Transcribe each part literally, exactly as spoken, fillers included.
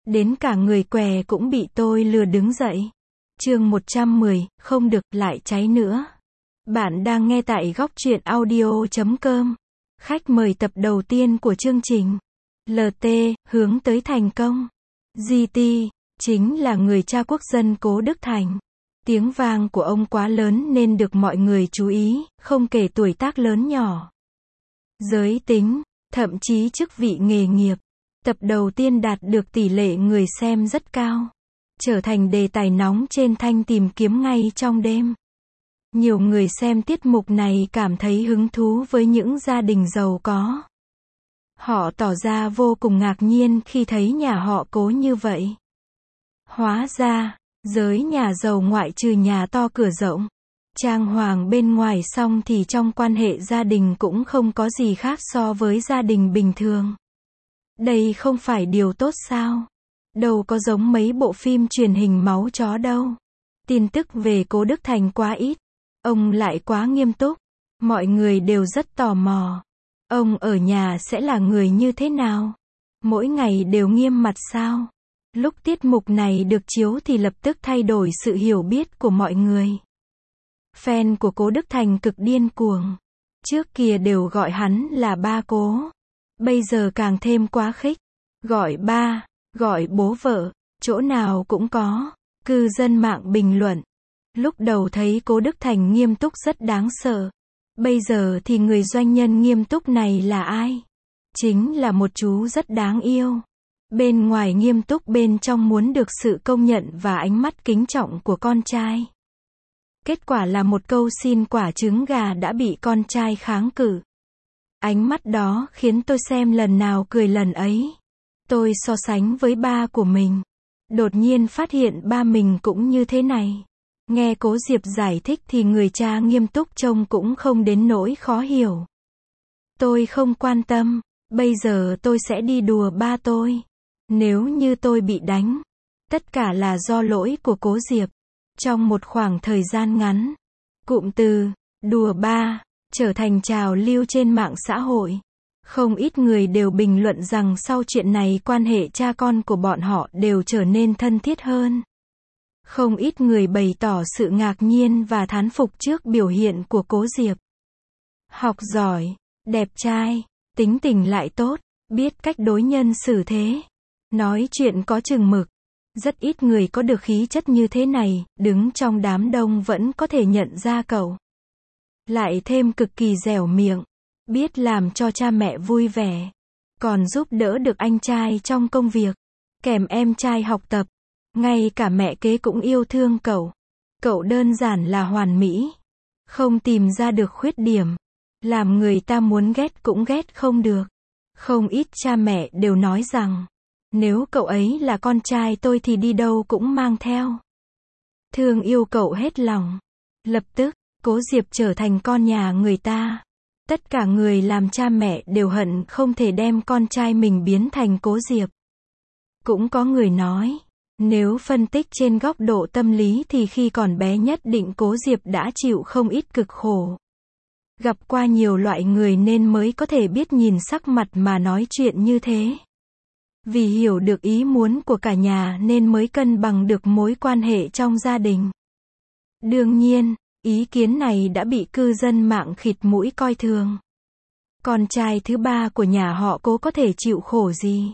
Đến cả người què cũng bị tôi lừa đứng dậy. Chương một trăm mười, không được, lại cháy nữa. Bạn đang nghe tại góc truyện audio chấm com. Khách mời tập đầu tiên của chương trình. lờ tê, hướng tới thành công. giê tê, chính là người cha quốc dân Cố Đức Thành. Tiếng vang của ông quá lớn nên được mọi người chú ý, không kể tuổi tác lớn nhỏ, giới tính, thậm chí chức vị nghề nghiệp. Tập đầu tiên đạt được tỷ lệ người xem rất cao, trở thành đề tài nóng trên Thanh tìm kiếm ngay trong đêm. Nhiều người xem tiết mục này cảm thấy hứng thú với những gia đình giàu có. Họ tỏ ra vô cùng ngạc nhiên khi thấy nhà họ Cố như vậy. Hóa ra, giới nhà giàu ngoại trừ nhà to cửa rộng, trang hoàng bên ngoài xong thì trong quan hệ gia đình cũng không có gì khác so với gia đình bình thường. Đây không phải điều tốt sao? Đâu có giống mấy bộ phim truyền hình máu chó đâu. Tin tức về Cố Đức Thành quá ít. Ông lại quá nghiêm túc. Mọi người đều rất tò mò. Ông ở nhà sẽ là người như thế nào? Mỗi ngày đều nghiêm mặt sao? Lúc tiết mục này được chiếu thì lập tức thay đổi sự hiểu biết của mọi người. Fan của Cố Đức Thành cực điên cuồng. Trước kia đều gọi hắn là ba Cố. Bây giờ càng thêm quá khích. Gọi ba, gọi bố vợ, chỗ nào cũng có. Cư dân mạng bình luận. Lúc đầu thấy Cố Đức Thành nghiêm túc rất đáng sợ. Bây giờ thì người doanh nhân nghiêm túc này là ai? Chính là một chú rất đáng yêu. Bên ngoài nghiêm túc, bên trong muốn được sự công nhận và ánh mắt kính trọng của con trai. Kết quả là một câu xin quả trứng gà đã bị con trai kháng cự. Ánh mắt đó khiến tôi xem lần nào cười lần ấy. Tôi so sánh với ba của mình. Đột nhiên phát hiện ba mình cũng như thế này. Nghe Cố Diệp giải thích thì người cha nghiêm túc trông cũng không đến nỗi khó hiểu. Tôi không quan tâm. Bây giờ tôi sẽ đi đùa ba tôi. Nếu như tôi bị đánh, tất cả là do lỗi của Cố Diệp. Trong một khoảng thời gian ngắn, cụm từ đùa ba trở thành trào lưu trên mạng xã hội. Không ít người đều bình luận rằng sau chuyện này quan hệ cha con của bọn họ đều trở nên thân thiết hơn. Không ít người bày tỏ sự ngạc nhiên và thán phục trước biểu hiện của Cố Diệp. Học giỏi, đẹp trai, tính tình lại tốt, biết cách đối nhân xử thế, nói chuyện có chừng mực. Rất ít người có được khí chất như thế này, đứng trong đám đông vẫn có thể nhận ra cậu. Lại thêm cực kỳ dẻo miệng, biết làm cho cha mẹ vui vẻ, còn giúp đỡ được anh trai trong công việc, kèm em trai học tập. Ngay cả mẹ kế cũng yêu thương cậu. Cậu đơn giản là hoàn mỹ, không tìm ra được khuyết điểm, làm người ta muốn ghét cũng ghét không được. Không ít cha mẹ đều nói rằng, nếu cậu ấy là con trai tôi thì đi đâu cũng mang theo. Thương yêu cậu hết lòng. Lập tức, Cố Diệp trở thành con nhà người ta. Tất cả người làm cha mẹ đều hận không thể đem con trai mình biến thành Cố Diệp. Cũng có người nói, nếu phân tích trên góc độ tâm lý thì khi còn bé nhất định Cố Diệp đã chịu không ít cực khổ. Gặp qua nhiều loại người nên mới có thể biết nhìn sắc mặt mà nói chuyện như thế. Vì hiểu được ý muốn của cả nhà nên mới cân bằng được mối quan hệ trong gia đình. Đương nhiên, ý kiến này đã bị cư dân mạng khịt mũi coi thường. Con trai thứ ba của nhà họ Cố có thể chịu khổ gì?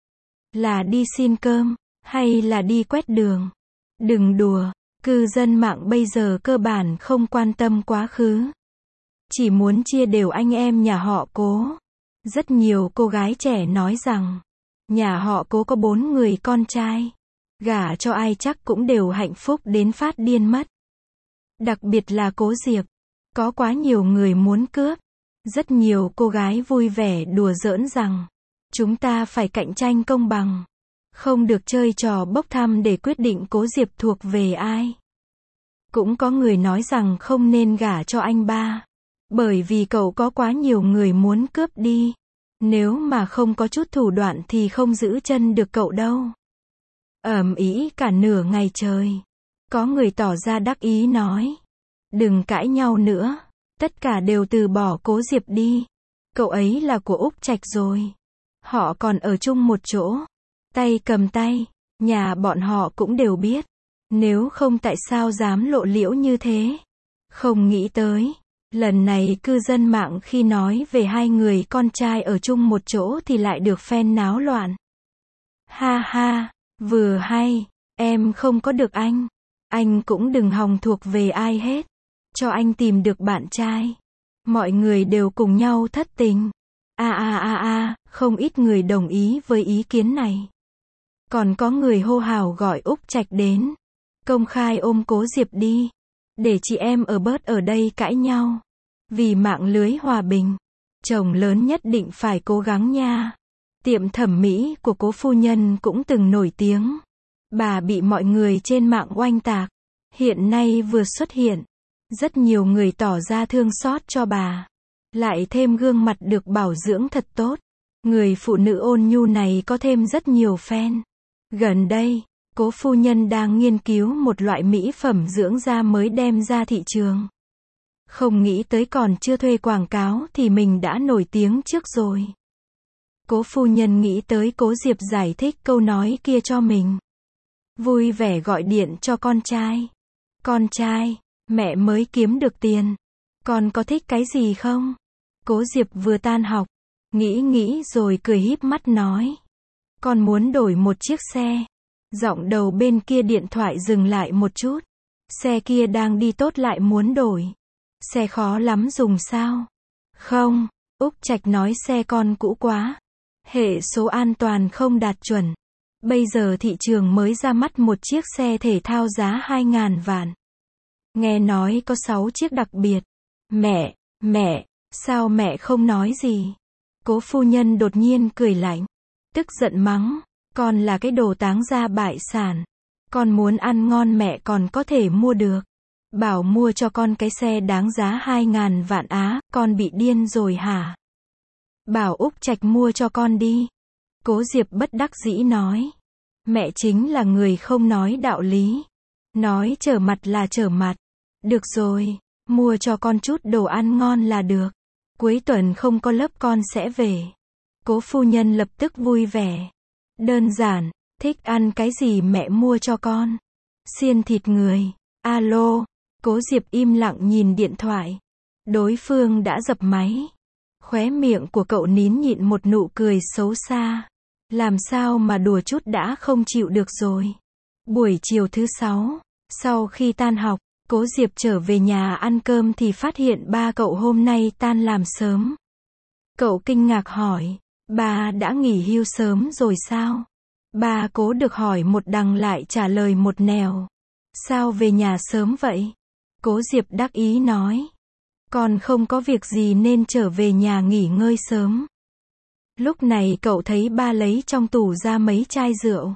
Là đi xin cơm, hay là đi quét đường? Đừng đùa, cư dân mạng bây giờ cơ bản không quan tâm quá khứ. Chỉ muốn chia đều anh em nhà họ Cố. Rất nhiều cô gái trẻ nói rằng, nhà họ Cố có bốn người con trai. Gả cho ai chắc cũng đều hạnh phúc đến phát điên mất. Đặc biệt là Cố Diệp. Có quá nhiều người muốn cướp. Rất nhiều cô gái vui vẻ đùa giỡn rằng, chúng ta phải cạnh tranh công bằng. Không được chơi trò bốc thăm để quyết định Cố Diệp thuộc về ai. Cũng có người nói rằng không nên gả cho anh ba. Bởi vì cậu có quá nhiều người muốn cướp đi. Nếu mà không có chút thủ đoạn thì không giữ chân được cậu đâu. Ầm ĩ cả nửa ngày trời. Có người tỏ ra đắc ý nói, đừng cãi nhau nữa. Tất cả đều từ bỏ Cố Diệp đi. Cậu ấy là của Úc Trạch rồi. Họ còn ở chung một chỗ. Tay cầm tay, nhà bọn họ cũng đều biết. Nếu không tại sao dám lộ liễu như thế. Không nghĩ tới, lần này cư dân mạng khi nói về hai người con trai ở chung một chỗ thì lại được phen náo loạn. Ha ha, vừa hay, em không có được anh. Anh cũng đừng hòng thuộc về ai hết. Cho anh tìm được bạn trai. Mọi người đều cùng nhau thất tình. A a a a, không ít người đồng ý với ý kiến này. Còn có người hô hào gọi Úc Trạch đến. Công khai ôm Cố Diệp đi. Để chị em ở bớt ở đây cãi nhau. Vì mạng lưới hòa bình. Chồng lớn nhất định phải cố gắng nha. Tiệm thẩm mỹ của Cố phu nhân cũng từng nổi tiếng. Bà bị mọi người trên mạng oanh tạc. Hiện nay vừa xuất hiện. Rất nhiều người tỏ ra thương xót cho bà. Lại thêm gương mặt được bảo dưỡng thật tốt. Người phụ nữ ôn nhu này có thêm rất nhiều fan. Gần đây, Cố phu nhân đang nghiên cứu một loại mỹ phẩm dưỡng da mới đem ra thị trường. Không nghĩ tới còn chưa thuê quảng cáo thì mình đã nổi tiếng trước rồi. Cố phu nhân nghĩ tới Cố Diệp giải thích câu nói kia cho mình. Vui vẻ gọi điện cho con trai. Con trai, mẹ mới kiếm được tiền. Con có thích cái gì không? Cố Diệp vừa tan học, nghĩ nghĩ rồi cười híp mắt nói. Con muốn đổi một chiếc xe. Giọng đầu bên kia điện thoại dừng lại một chút. Xe kia đang đi tốt lại muốn đổi. Xe khó lắm dùng sao? Không, Úc Trạch nói xe con cũ quá. Hệ số an toàn không đạt chuẩn. Bây giờ thị trường mới ra mắt một chiếc xe thể thao giá hai ngàn vạn. Nghe nói có sáu chiếc đặc biệt. Mẹ, mẹ, sao mẹ không nói gì? Cố phu nhân đột nhiên cười lạnh. Tức giận mắng. Con là cái đồ táng gia bại sản. Con muốn ăn ngon mẹ còn có thể mua được. Bảo mua cho con cái xe đáng giá hai ngàn vạn á, con bị điên rồi hả? Bảo Úc Trạch mua cho con đi. Cố Diệp bất đắc dĩ nói. Mẹ chính là người không nói đạo lý. Nói trở mặt là trở mặt. Được rồi, mua cho con chút đồ ăn ngon là được. Cuối tuần không có lớp con sẽ về. Cố phu nhân lập tức vui vẻ. Đơn giản, thích ăn cái gì mẹ mua cho con. Xiên thịt người. Alo. Cố Diệp im lặng nhìn điện thoại. Đối phương đã dập máy. Khóe miệng của cậu nín nhịn một nụ cười xấu xa. Làm sao mà đùa chút đã không chịu được rồi. Buổi chiều thứ sáu, sau khi tan học, Cố Diệp trở về nhà ăn cơm thì phát hiện ba cậu hôm nay tan làm sớm. Cậu kinh ngạc hỏi, bà đã nghỉ hưu sớm rồi sao? Bà Cố được hỏi một đằng lại trả lời một nẻo. Sao về nhà sớm vậy? Cố Diệp đắc ý nói. Con không có việc gì nên trở về nhà nghỉ ngơi sớm. Lúc này cậu thấy ba lấy trong tủ ra mấy chai rượu.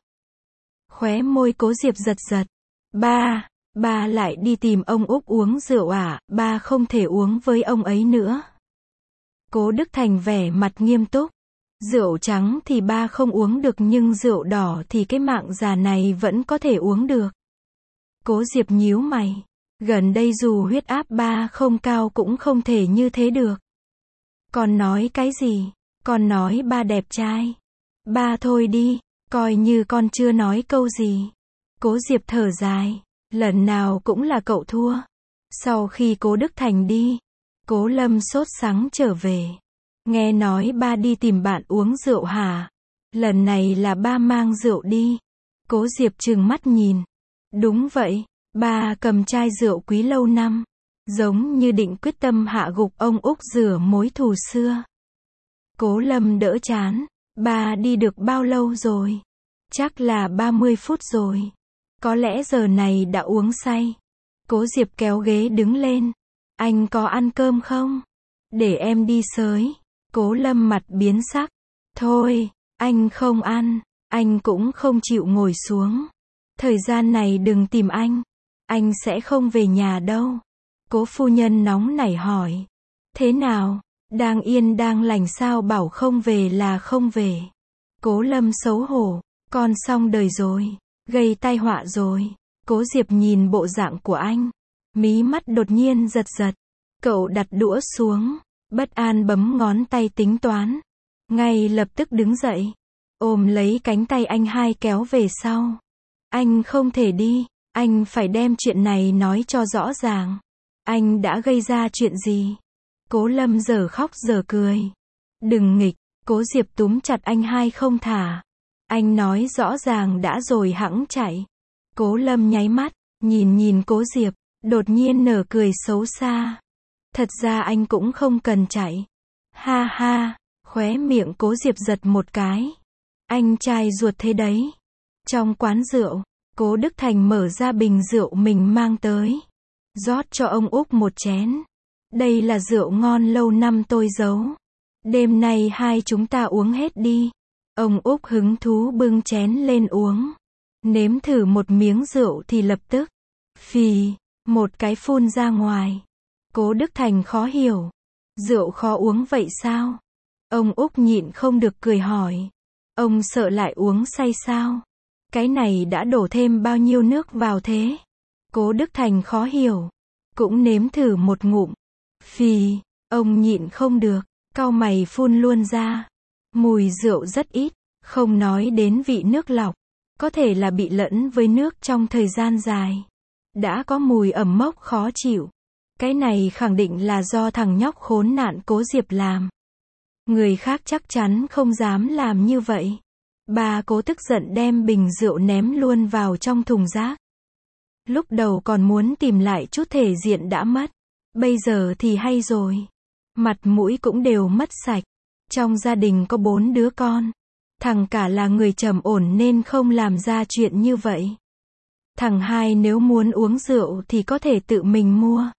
Khóe môi Cố Diệp giật giật. Ba, ba lại đi tìm ông Úc uống rượu à, ba không thể uống với ông ấy nữa. Cố Đức Thành vẻ mặt nghiêm túc. Rượu trắng thì ba không uống được nhưng rượu đỏ thì cái mạng già này vẫn có thể uống được. Cố Diệp nhíu mày. Gần đây dù huyết áp ba không cao cũng không thể như thế được. Con nói cái gì? Con nói ba đẹp trai. Ba thôi đi, coi như con chưa nói câu gì. Cố Diệp thở dài. Lần nào cũng là cậu thua. Sau khi Cố Đức Thành đi, Cố Lâm sốt sắng trở về. Nghe nói ba đi tìm bạn uống rượu hả? Lần này là ba mang rượu đi. Cố Diệp trừng mắt nhìn. Đúng vậy, ba cầm chai rượu quý lâu năm. Giống như định quyết tâm hạ gục ông Úc rửa mối thù xưa. Cố Lâm đỡ chán. Ba đi được bao lâu rồi? Chắc là ba mươi phút rồi. Có lẽ giờ này đã uống say. Cố Diệp kéo ghế đứng lên. Anh có ăn cơm không? Để em đi xới. Cố Lâm mặt biến sắc. Thôi, anh không ăn. Anh cũng không chịu ngồi xuống. Thời gian này đừng tìm anh. Anh sẽ không về nhà đâu. Cố phu nhân nóng nảy hỏi. Thế nào? Đang yên đang lành sao bảo không về là không về. Cố Lâm xấu hổ. Con xong đời rồi. Gây tai họa rồi. Cố Diệp nhìn bộ dạng của anh. Mí mắt đột nhiên giật giật. Cậu đặt đũa xuống. Bất an bấm ngón tay tính toán. Ngay lập tức đứng dậy. ôm lấy cánh tay anh hai kéo về sau. Anh không thể đi, anh phải đem chuyện này nói cho rõ ràng. Anh đã gây ra chuyện gì? Cố Lâm giờ khóc giờ cười. Đừng nghịch, Cố Diệp túm chặt anh hai không thả. Anh nói rõ ràng đã rồi hẵng chạy. Cố Lâm nháy mắt, nhìn nhìn Cố Diệp, đột nhiên nở cười xấu xa. Thật ra anh cũng không cần chạy. Ha ha, khóe miệng Cố Diệp giật một cái. Anh trai ruột thế đấy. Trong quán rượu, Cố Đức Thành mở ra bình rượu mình mang tới. Rót cho ông Úc một chén. Đây là rượu ngon lâu năm tôi giấu. Đêm nay hai chúng ta uống hết đi. Ông Úc hứng thú bưng chén lên uống. Nếm thử một miếng rượu thì lập tức, phì, một cái phun ra ngoài. Cố Đức Thành khó hiểu. Rượu khó uống vậy sao? Ông Úc nhịn không được cười hỏi. Ông sợ lại uống say sao? Cái này đã đổ thêm bao nhiêu nước vào thế? Cố Đức Thành khó hiểu. Cũng nếm thử một ngụm. Phì, ông nhịn không được, cau mày phun luôn ra. Mùi rượu rất ít, không nói đến vị nước lọc. Có thể là bị lẫn với nước trong thời gian dài. Đã có mùi ẩm mốc khó chịu. Cái này khẳng định là do thằng nhóc khốn nạn Cố Diệp làm. Người khác chắc chắn không dám làm như vậy. Bà Cố tức giận đem bình rượu ném luôn vào trong thùng rác. Lúc đầu còn muốn tìm lại chút thể diện đã mất. Bây giờ thì hay rồi. Mặt mũi cũng đều mất sạch. Trong gia đình có bốn đứa con. Thằng cả là người trầm ổn nên không làm ra chuyện như vậy. Thằng hai nếu muốn uống rượu thì có thể tự mình mua.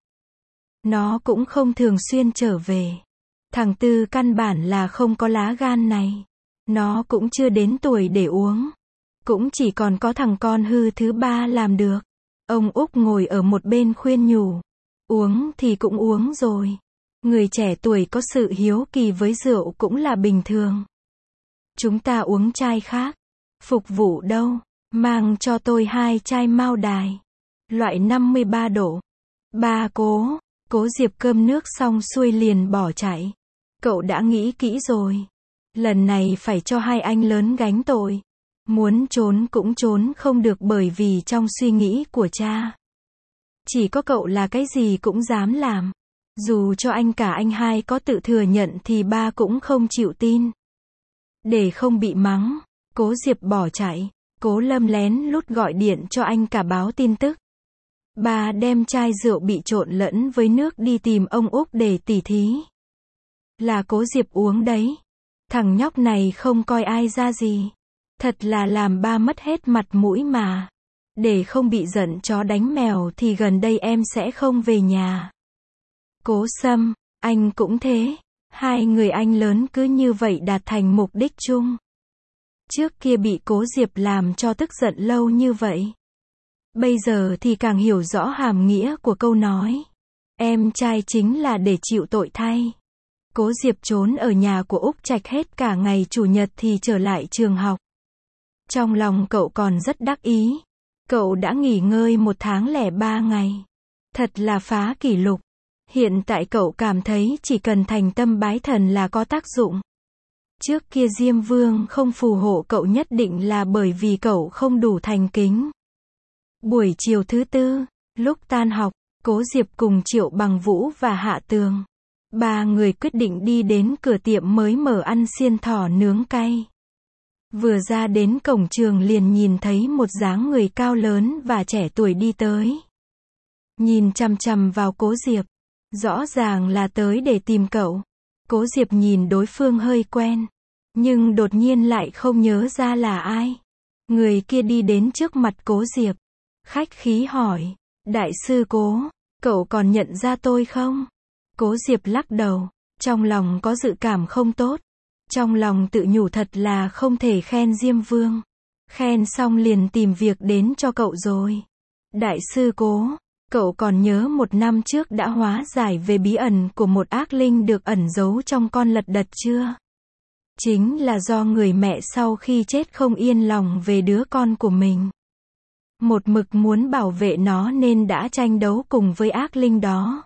Nó cũng không thường xuyên trở về. Thằng tư căn bản là không có lá gan này. Nó cũng chưa đến tuổi để uống. Cũng chỉ còn có thằng con hư thứ ba làm được. Ông Úc ngồi ở một bên khuyên nhủ. Uống thì cũng uống rồi. Người trẻ tuổi có sự hiếu kỳ với rượu cũng là bình thường. Chúng ta uống chai khác. Phục vụ đâu? Mang cho tôi hai chai Mao Đài. Loại năm mươi ba độ. Ba Cố. Cố Diệp cơm nước xong xuôi liền bỏ chạy. Cậu đã nghĩ kỹ rồi. Lần này phải cho hai anh lớn gánh tội. Muốn trốn cũng trốn không được bởi vì trong suy nghĩ của cha. Chỉ có cậu là cái gì cũng dám làm. Dù cho anh cả anh hai có tự thừa nhận thì ba cũng không chịu tin. Để không bị mắng, Cố Diệp bỏ chạy. Cố Lâm lén lút gọi điện cho anh cả báo tin tức. Ba đem chai rượu bị trộn lẫn với nước đi tìm ông Úc để tỉ thí. Là Cố Diệp uống đấy. Thằng nhóc này không coi ai ra gì. Thật là làm ba mất hết mặt mũi mà. Để không bị giận chó đánh mèo thì gần đây em sẽ không về nhà. Cố Sâm, anh cũng thế. Hai người anh lớn cứ như vậy đạt thành mục đích chung. Trước kia bị Cố Diệp làm cho tức giận lâu như vậy. Bây giờ thì càng hiểu rõ hàm nghĩa của câu nói. Em trai chính là để chịu tội thay. Cố Diệp trốn ở nhà của Úc Trạch hết cả ngày chủ nhật thì trở lại trường học. Trong lòng cậu còn rất đắc ý. Cậu đã nghỉ ngơi một tháng lẻ ba ngày. Thật là phá kỷ lục. Hiện tại cậu cảm thấy chỉ cần thành tâm bái thần là có tác dụng. Trước kia Diêm Vương không phù hộ cậu nhất định là bởi vì cậu không đủ thành kính. Buổi chiều thứ tư, lúc tan học, Cố Diệp cùng Triệu Bằng Vũ và Hạ Tường. Ba người quyết định đi đến cửa tiệm mới mở ăn xiên thỏ nướng cay. Vừa ra đến cổng trường liền nhìn thấy một dáng người cao lớn và trẻ tuổi đi tới. Nhìn chằm chằm vào Cố Diệp. Rõ ràng là tới để tìm cậu. Cố Diệp nhìn đối phương hơi quen. Nhưng đột nhiên lại không nhớ ra là ai. Người kia đi đến trước mặt Cố Diệp. Khách khí hỏi. Đại sư Cố, cậu còn nhận ra tôi không? Cố Diệp lắc đầu. Trong lòng có dự cảm không tốt. Trong lòng tự nhủ thật là không thể khen Diêm Vương. Khen xong liền tìm việc đến cho cậu rồi. Đại sư Cố, cậu còn nhớ một năm trước đã hóa giải về bí ẩn của một ác linh được ẩn giấu trong con lật đật chưa? Chính là do người mẹ sau khi chết không yên lòng về đứa con của mình. Một mực muốn bảo vệ nó nên đã tranh đấu cùng với ác linh đó.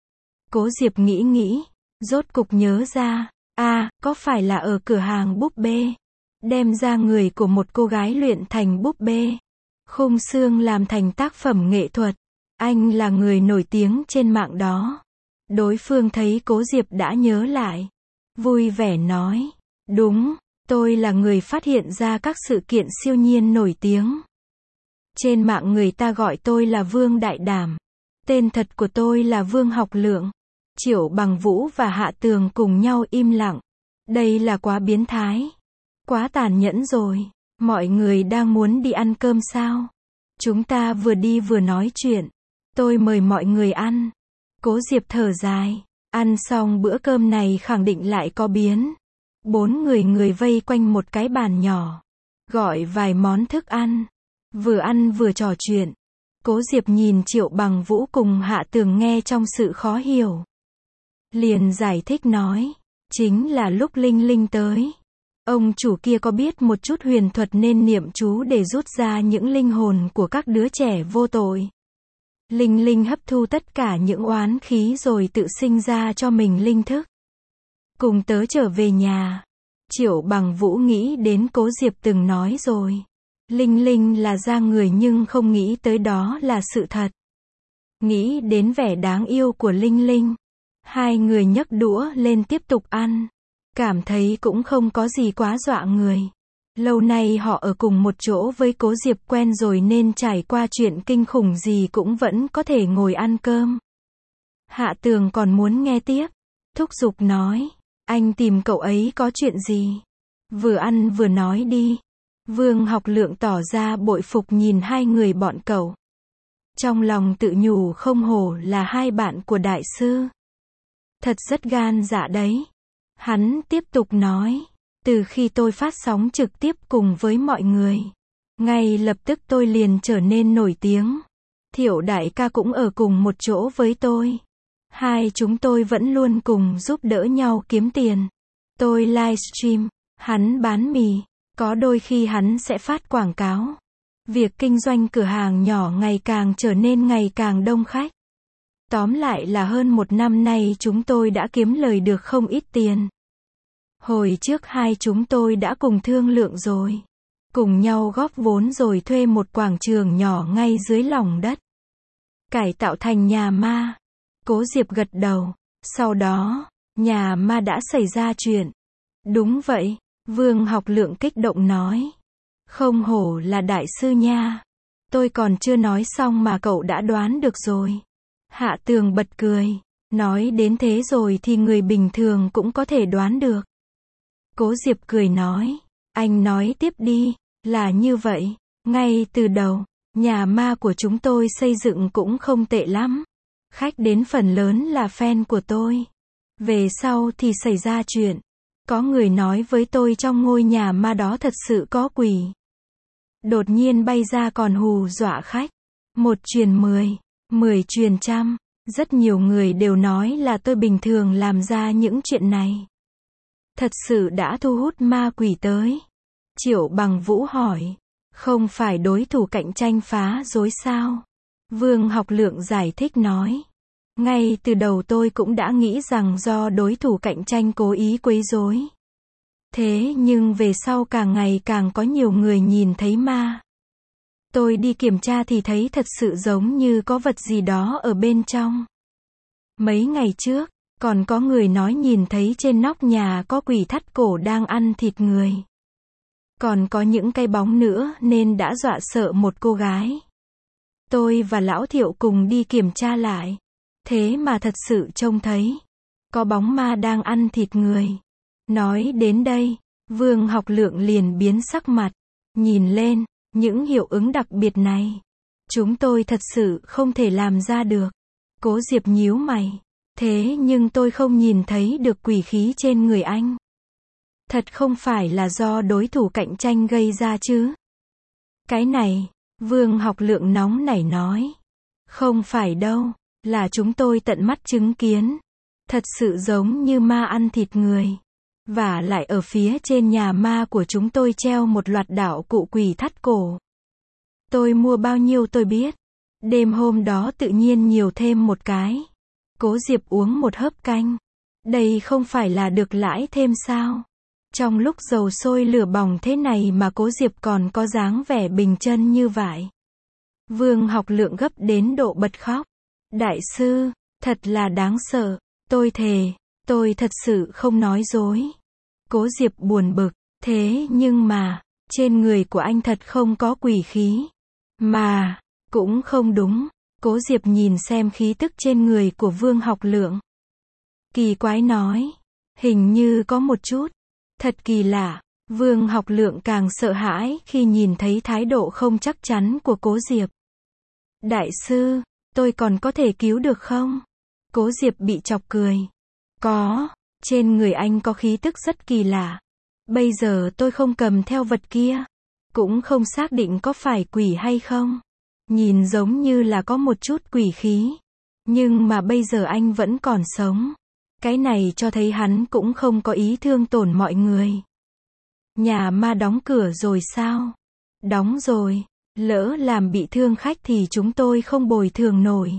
Cố Diệp nghĩ nghĩ, rốt cục nhớ ra, a, à, có phải là ở cửa hàng búp bê? đem da người của một cô gái luyện thành búp bê, khung xương làm thành tác phẩm nghệ thuật. Anh là người nổi tiếng trên mạng đó. Đối phương thấy Cố Diệp đã nhớ lại, vui vẻ nói, đúng, tôi là người phát hiện ra các sự kiện siêu nhiên nổi tiếng. Trên mạng người ta gọi tôi là Vương Đại Đảm. Tên thật của tôi là Vương Học Lượng. Triệu Bằng Vũ và Hạ Tường cùng nhau im lặng. Đây là quá biến thái. Quá tàn nhẫn rồi. Mọi người đang muốn đi ăn cơm sao? Chúng ta vừa đi vừa nói chuyện. Tôi mời mọi người ăn. Cố Diệp thở dài. Ăn xong bữa cơm này khẳng định lại có biến. Bốn người người vây quanh một cái bàn nhỏ. Gọi vài món thức ăn. Vừa ăn vừa trò chuyện. Cố Diệp nhìn Triệu Bằng Vũ cùng Hạ Tường nghe trong sự khó hiểu. Liền giải thích nói. Chính là lúc Linh Linh tới. Ông chủ kia có biết một chút huyền thuật nên niệm chú để rút ra những linh hồn của các đứa trẻ vô tội. Linh Linh hấp thu tất cả những oán khí rồi tự sinh ra cho mình linh thức. Cùng tớ trở về nhà. Triệu Bằng Vũ nghĩ đến Cố Diệp từng nói rồi. Linh Linh là da người nhưng không nghĩ tới đó là sự thật. Nghĩ đến vẻ đáng yêu của Linh Linh. Hai người nhấc đũa lên tiếp tục ăn. Cảm thấy cũng không có gì quá dọa người. Lâu nay họ ở cùng một chỗ với Cố Diệp quen rồi nên trải qua chuyện kinh khủng gì cũng vẫn có thể ngồi ăn cơm. Hạ Tường còn muốn nghe tiếp. Thúc giục nói. Anh tìm cậu ấy có chuyện gì? Vừa ăn vừa nói đi. Vương Học Lượng tỏ ra bội phục nhìn hai người bọn cậu. Trong lòng tự nhủ không hổ là hai bạn của đại sư. Thật rất gan dạ đấy. Hắn tiếp tục nói. Từ khi tôi phát sóng trực tiếp cùng với mọi người, ngay lập tức tôi liền trở nên nổi tiếng. Thiệu đại ca cũng ở cùng một chỗ với tôi. Hai chúng tôi vẫn luôn cùng giúp đỡ nhau kiếm tiền. Tôi livestream, hắn bán mì. Có đôi khi hắn sẽ phát quảng cáo. Việc kinh doanh cửa hàng nhỏ ngày càng trở nên ngày càng đông khách. Tóm lại là hơn một năm nay chúng tôi đã kiếm lời được không ít tiền. Hồi trước hai chúng tôi đã cùng thương lượng rồi. Cùng nhau góp vốn rồi thuê một quảng trường nhỏ ngay dưới lòng đất. Cải tạo thành nhà ma. Cố Diệp gật đầu. Sau đó, nhà ma đã xảy ra chuyện. Đúng vậy. Vương Học Lượng kích động nói. Không hổ là đại sư nha. Tôi còn chưa nói xong mà cậu đã đoán được rồi. Hạ Tường bật cười. Nói đến thế rồi thì người bình thường cũng có thể đoán được. Cố Diệp cười nói. Anh nói tiếp đi. Là như vậy. Ngay từ đầu, nhà ma của chúng tôi xây dựng cũng không tệ lắm. Khách đến phần lớn là fan của tôi. Về sau thì xảy ra chuyện. Có người nói với tôi trong ngôi nhà ma đó thật sự có quỷ. Đột nhiên bay ra còn hù dọa khách. Một truyền mười, mười truyền trăm. Rất nhiều người đều nói là tôi bình thường làm ra những chuyện này. Thật sự đã thu hút ma quỷ tới. Triệu Bằng Vũ hỏi. Không phải đối thủ cạnh tranh phá rối sao? Vương Học Lượng giải thích nói. Ngay từ đầu tôi cũng đã nghĩ rằng do đối thủ cạnh tranh cố ý quấy rối. Thế nhưng về sau càng ngày càng có nhiều người nhìn thấy ma. Tôi đi kiểm tra thì thấy thật sự giống như có vật gì đó ở bên trong. Mấy ngày trước, còn có người nói nhìn thấy trên nóc nhà có quỷ thắt cổ đang ăn thịt người. Còn có những cái bóng nữa nên đã dọa sợ một cô gái. Tôi và Lão Thiệu cùng đi kiểm tra lại. Thế mà thật sự trông thấy. Có bóng ma đang ăn thịt người. Nói đến đây, Vương Học Lượng liền biến sắc mặt. Nhìn lên, những hiệu ứng đặc biệt này. Chúng tôi thật sự không thể làm ra được. Cố Diệp nhíu mày. Thế nhưng tôi không nhìn thấy được quỷ khí trên người anh. Thật không phải là do đối thủ cạnh tranh gây ra chứ? Cái này, Vương Học Lượng nóng nảy nói. Không phải đâu, là chúng tôi tận mắt chứng kiến. Thật sự giống như ma ăn thịt người. Và lại ở phía trên nhà ma của chúng tôi treo một loạt đạo cụ quỷ thắt cổ. Tôi mua bao nhiêu tôi biết. Đêm hôm đó tự nhiên nhiều thêm một cái. Cố Diệp uống một hớp canh. Đây không phải là được lãi thêm sao? Trong lúc dầu sôi lửa bỏng thế này mà Cố Diệp còn có dáng vẻ bình chân như vậy. Vương Học Lượng gấp đến độ bật khóc. Đại sư, thật là đáng sợ, tôi thề, tôi thật sự không nói dối. Cố Diệp buồn bực, thế nhưng mà, trên người của anh thật không có quỷ khí. Mà, cũng không đúng. Cố Diệp nhìn xem khí tức trên người của Vương Học Lượng. Kỳ quái nói, hình như có một chút. Thật kỳ lạ. Vương Học Lượng càng sợ hãi khi nhìn thấy thái độ không chắc chắn của Cố Diệp. Đại sư, tôi còn có thể cứu được không? Cố Diệp bị chọc cười. Có, trên người anh có khí tức rất kỳ lạ. Bây giờ tôi không cầm theo vật kia. Cũng không xác định có phải quỷ hay không. Nhìn giống như là có một chút quỷ khí. Nhưng mà bây giờ anh vẫn còn sống. Cái này cho thấy hắn cũng không có ý thương tổn mọi người. Nhà ma đóng cửa rồi sao? Đóng rồi. Lỡ làm bị thương khách thì chúng tôi không bồi thường nổi.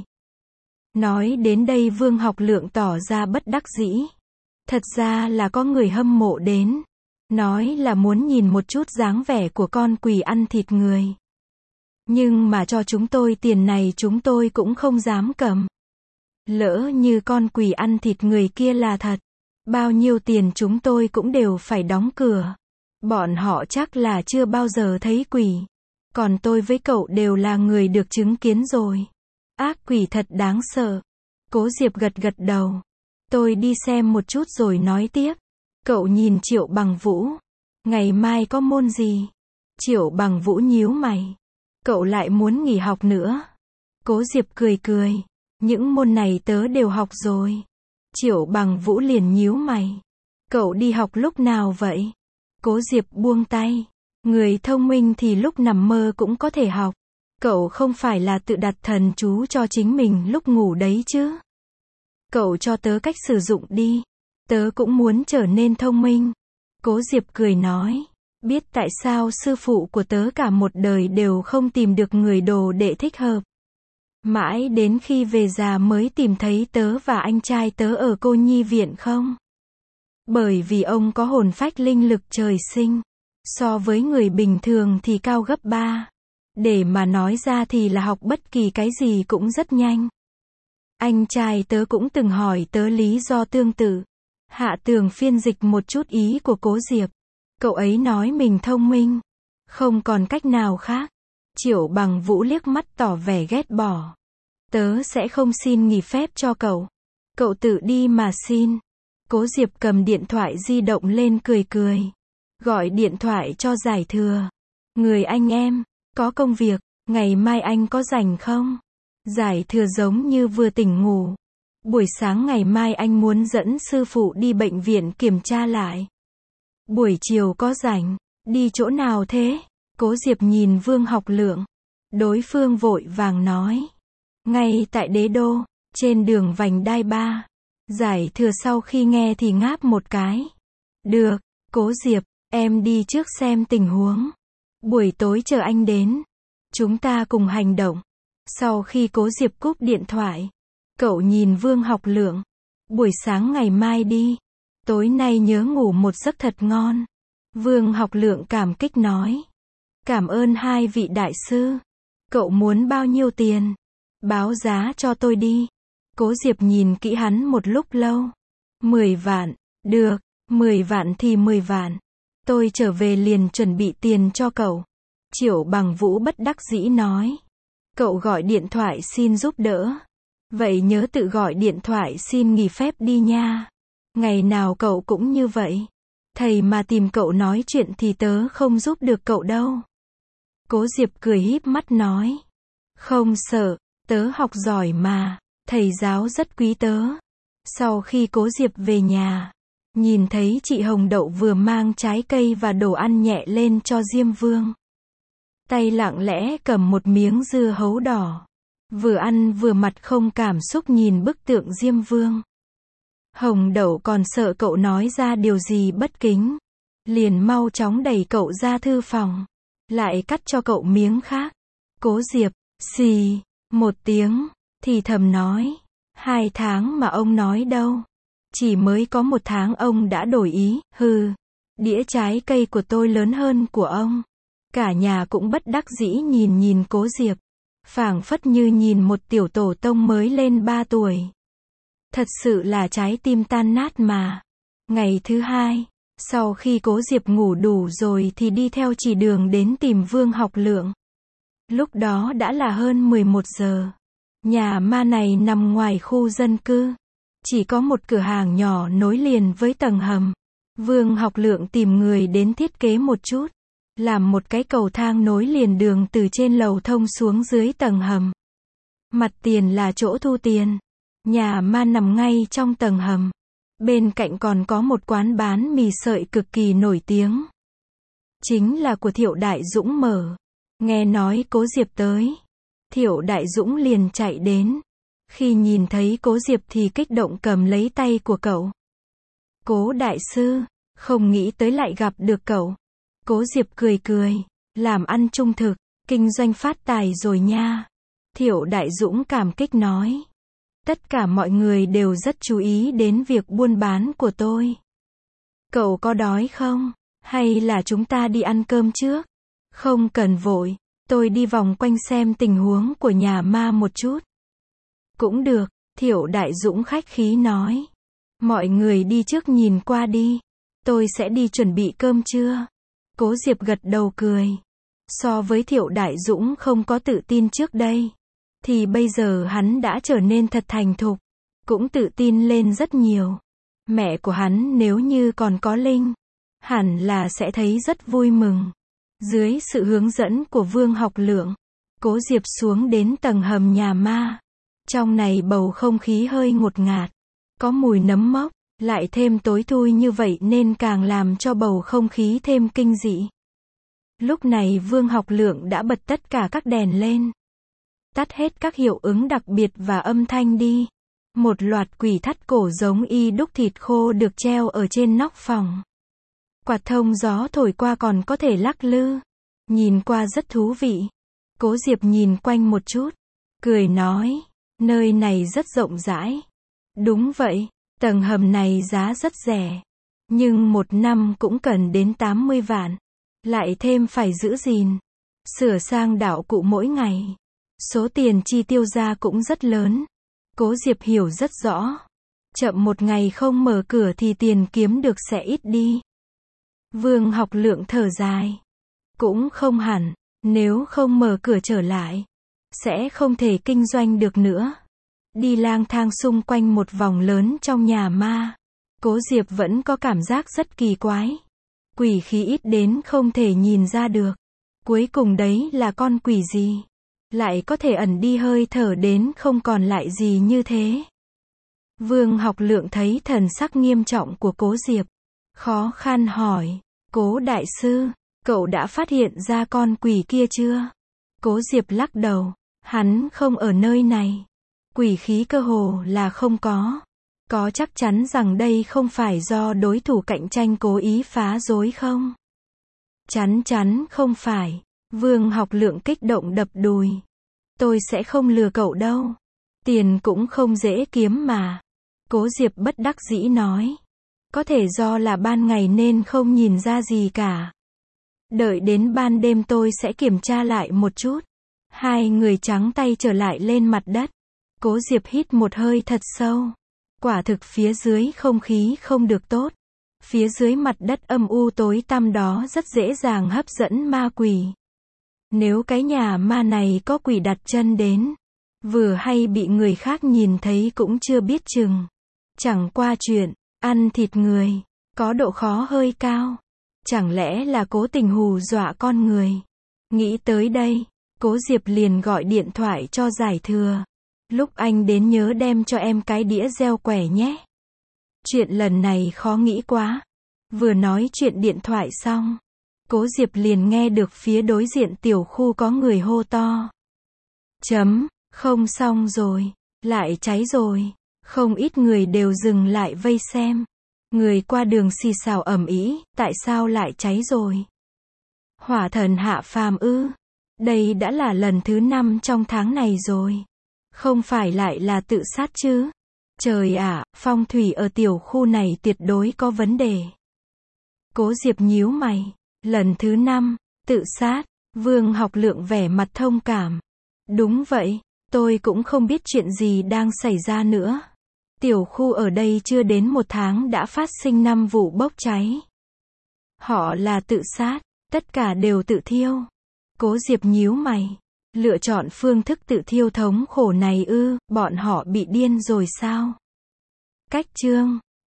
Nói đến đây Vương Học Lượng tỏ ra bất đắc dĩ. Thật ra là có người hâm mộ đến. Nói là muốn nhìn một chút dáng vẻ của con quỷ ăn thịt người. Nhưng mà cho chúng tôi tiền này chúng tôi cũng không dám cầm. Lỡ như con quỷ ăn thịt người kia là thật. Bao nhiêu tiền chúng tôi cũng đều phải đóng cửa. Bọn họ chắc là chưa bao giờ thấy quỷ. Còn tôi với cậu đều là người được chứng kiến rồi. Ác quỷ thật đáng sợ. Cố Diệp gật gật đầu. Tôi đi xem một chút rồi nói tiếp. Cậu nhìn Triệu Bằng Vũ. Ngày mai có môn gì? Triệu Bằng Vũ nhíu mày. Cậu lại muốn nghỉ học nữa. Cố Diệp cười cười. Những môn này tớ đều học rồi. Triệu Bằng Vũ liền nhíu mày. Cậu đi học lúc nào vậy? Cố Diệp buông tay. Người thông minh thì lúc nằm mơ cũng có thể học. Cậu không phải là tự đặt thần chú cho chính mình lúc ngủ đấy chứ. Cậu cho tớ cách sử dụng đi. Tớ cũng muốn trở nên thông minh. Cố Diệp cười nói. Biết tại sao sư phụ của tớ cả một đời đều không tìm được người đồ đệ thích hợp. Mãi đến khi về già mới tìm thấy tớ và anh trai tớ ở cô nhi viện không? Bởi vì ông có hồn phách linh lực trời sinh. So với người bình thường thì cao gấp ba. Để mà nói ra thì là học bất kỳ cái gì cũng rất nhanh. Anh trai tớ cũng từng hỏi tớ lý do tương tự. Hạ Tường phiên dịch một chút ý của Cố Diệp. Cậu ấy nói mình thông minh. Không còn cách nào khác. Triệu Bằng Vũ liếc mắt tỏ vẻ ghét bỏ. Tớ sẽ không xin nghỉ phép cho cậu. Cậu tự đi mà xin. Cố Diệp cầm điện thoại di động lên cười cười. Gọi điện thoại cho Giải Thừa. Người anh em, có công việc, ngày mai anh có rảnh không? Giải Thừa giống như vừa tỉnh ngủ. Buổi sáng ngày mai anh muốn dẫn sư phụ đi bệnh viện kiểm tra lại. Buổi chiều có rảnh, đi chỗ nào thế? Cố Diệp nhìn Vương Học Lượng. Đối phương vội vàng nói. Ngay tại Đế Đô, trên đường vành đai ba. Giải Thừa sau khi nghe thì ngáp một cái. Được, Cố Diệp, em đi trước xem tình huống. Buổi tối chờ anh đến. Chúng ta cùng hành động. Sau khi Cố Diệp cúp điện thoại, cậu nhìn Vương Học Lượng. Buổi sáng ngày mai đi. Tối nay nhớ ngủ một giấc thật ngon. Vương Học Lượng cảm kích nói. Cảm ơn hai vị đại sư. Cậu muốn bao nhiêu tiền? Báo giá cho tôi đi. Cố Diệp nhìn kỹ hắn một lúc lâu. Mười vạn. Được, mười vạn thì mười vạn. Tôi trở về liền chuẩn bị tiền cho cậu. Triệu Bằng Vũ bất đắc dĩ nói. Cậu gọi điện thoại xin giúp đỡ. Vậy nhớ tự gọi điện thoại xin nghỉ phép đi nha. Ngày nào cậu cũng như vậy. Thầy mà tìm cậu nói chuyện thì tớ không giúp được cậu đâu. Cố Diệp cười híp mắt nói. Không sợ, tớ học giỏi mà. Thầy giáo rất quý tớ. Sau khi Cố Diệp về nhà, nhìn thấy chị Hồng Đậu vừa mang trái cây và đồ ăn nhẹ lên cho Diêm Vương. Tay lặng lẽ cầm một miếng dưa hấu đỏ. Vừa ăn vừa mặt không cảm xúc nhìn bức tượng Diêm Vương. Hồng Đậu còn sợ cậu nói ra điều gì bất kính. Liền mau chóng đẩy cậu ra thư phòng. Lại cắt cho cậu miếng khác. Cố Diệp, xì, một tiếng, thì thầm nói. Hai tháng mà ông nói đâu. Chỉ mới có một tháng ông đã đổi ý, hừ. Đĩa trái cây của tôi lớn hơn của ông. Cả nhà cũng bất đắc dĩ nhìn nhìn Cố Diệp. Phảng phất như nhìn một tiểu tổ tông mới lên ba tuổi. Thật sự là trái tim tan nát mà. Ngày thứ hai, sau khi Cố Diệp ngủ đủ rồi thì đi theo chỉ đường đến tìm Vương Học Lượng. Lúc đó đã là hơn mười một giờ. Nhà ma này nằm ngoài khu dân cư. Chỉ có một cửa hàng nhỏ nối liền với tầng hầm. Vương Học Lượng tìm người đến thiết kế một chút. Làm một cái cầu thang nối liền đường từ trên lầu thông xuống dưới tầng hầm. Mặt tiền là chỗ thu tiền. Nhà ma nằm ngay trong tầng hầm. Bên cạnh còn có một quán bán mì sợi cực kỳ nổi tiếng. Chính là của Thiệu Đại Dũng mở. Nghe nói Cố Diệp tới. Thiệu Đại Dũng liền chạy đến. Khi nhìn thấy Cố Diệp thì kích động cầm lấy tay của cậu. Cố đại sư, không nghĩ tới lại gặp được cậu. Cố Diệp cười cười, làm ăn trung thực, kinh doanh phát tài rồi nha. Thiệu Đại Dũng cảm kích nói. Tất cả mọi người đều rất chú ý đến việc buôn bán của tôi. Cậu có đói không? Hay là chúng ta đi ăn cơm trước? Không cần vội, tôi đi vòng quanh xem tình huống của nhà ma một chút. Cũng được, Thiệu Đại Dũng khách khí nói. Mọi người đi trước nhìn qua đi. Tôi sẽ đi chuẩn bị cơm trưa. Cố Diệp gật đầu cười. So với Thiệu Đại Dũng không có tự tin trước đây, thì bây giờ hắn đã trở nên thật thành thục. Cũng tự tin lên rất nhiều. Mẹ của hắn nếu như còn có linh, hẳn là sẽ thấy rất vui mừng. Dưới sự hướng dẫn của Vương Học Lượng, Cố Diệp xuống đến tầng hầm nhà ma. Trong này bầu không khí hơi ngột ngạt. Có mùi nấm mốc, lại thêm tối thui như vậy nên càng làm cho bầu không khí thêm kinh dị. Lúc này Vương Học Lượng đã bật tất cả các đèn lên. Tắt hết các hiệu ứng đặc biệt và âm thanh đi. Một loạt quỷ thắt cổ giống y đúc thịt khô được treo ở trên nóc phòng. Quạt thông gió thổi qua còn có thể lắc lư. Nhìn qua rất thú vị. Cố Diệp nhìn quanh một chút. Cười nói, nơi này rất rộng rãi. Đúng vậy, tầng hầm này giá rất rẻ. Nhưng một năm cũng cần đến tám mươi vạn. Lại thêm phải giữ gìn, sửa sang đạo cụ mỗi ngày. Số tiền chi tiêu ra cũng rất lớn. Cố Diệp hiểu rất rõ. Chậm một ngày không mở cửa thì tiền kiếm được sẽ ít đi. Vương Học Lượng thở dài. Cũng không hẳn, nếu không mở cửa trở lại, sẽ không thể kinh doanh được nữa. Đi lang thang xung quanh một vòng lớn trong nhà ma, Cố Diệp vẫn có cảm giác rất kỳ quái. Quỷ khí ít đến không thể nhìn ra được. Cuối cùng đấy là con quỷ gì? Lại có thể ẩn đi hơi thở đến không còn lại gì như thế. Vương Học Lượng thấy thần sắc nghiêm trọng của Cố Diệp. Khó khăn hỏi, Cố đại sư, cậu đã phát hiện ra con quỷ kia chưa? Cố Diệp lắc đầu, hắn không ở nơi này. Quỷ khí cơ hồ là không có. Có chắc chắn rằng đây không phải do đối thủ cạnh tranh cố ý phá rối không? Chắn chắn không phải. Vương Học Lượng kích động đập đùi. Tôi sẽ không lừa cậu đâu. Tiền cũng không dễ kiếm mà. Cố Diệp bất đắc dĩ nói. Có thể do là ban ngày nên không nhìn ra gì cả. Đợi đến ban đêm tôi sẽ kiểm tra lại một chút. Hai người trắng tay trở lại lên mặt đất. Cố Diệp hít một hơi thật sâu. Quả thực phía dưới không khí không được tốt. Phía dưới mặt đất âm u tối tăm đó rất dễ dàng hấp dẫn ma quỷ. Nếu cái nhà ma này có quỷ đặt chân đến, vừa hay bị người khác nhìn thấy cũng chưa biết chừng. Chẳng qua chuyện ăn thịt người, có độ khó hơi cao. Chẳng lẽ là cố tình hù dọa con người? Nghĩ tới đây, Cố Diệp liền gọi điện thoại cho Giải Thừa. Lúc anh đến nhớ đem cho em cái đĩa gieo quẻ nhé. Chuyện lần này khó nghĩ quá. Vừa nói chuyện điện thoại xong, Cố Diệp liền nghe được phía đối diện tiểu khu có người hô to. Chấm, không xong rồi, lại cháy rồi. Không ít người đều dừng lại vây xem. Người qua đường xì xào ầm ĩ, tại sao lại cháy rồi? Hỏa thần hạ phàm ư? Đây đã là lần thứ năm trong tháng này rồi. Không phải lại là tự sát chứ? Trời ạ, phong thủy ở tiểu khu này tuyệt đối có vấn đề. Cố Diệp nhíu mày. Lần thứ năm, tự sát. Vương Học Lượng vẻ mặt thông cảm. Đúng vậy, tôi cũng không biết chuyện gì đang xảy ra nữa. Tiểu khu ở đây chưa đến một tháng đã phát sinh năm vụ bốc cháy. Họ là tự sát, tất cả đều tự thiêu. Cố Diệp nhíu mày. Lựa chọn phương thức tự thiêu thống khổ này ư, bọn họ bị điên rồi sao? Cách chương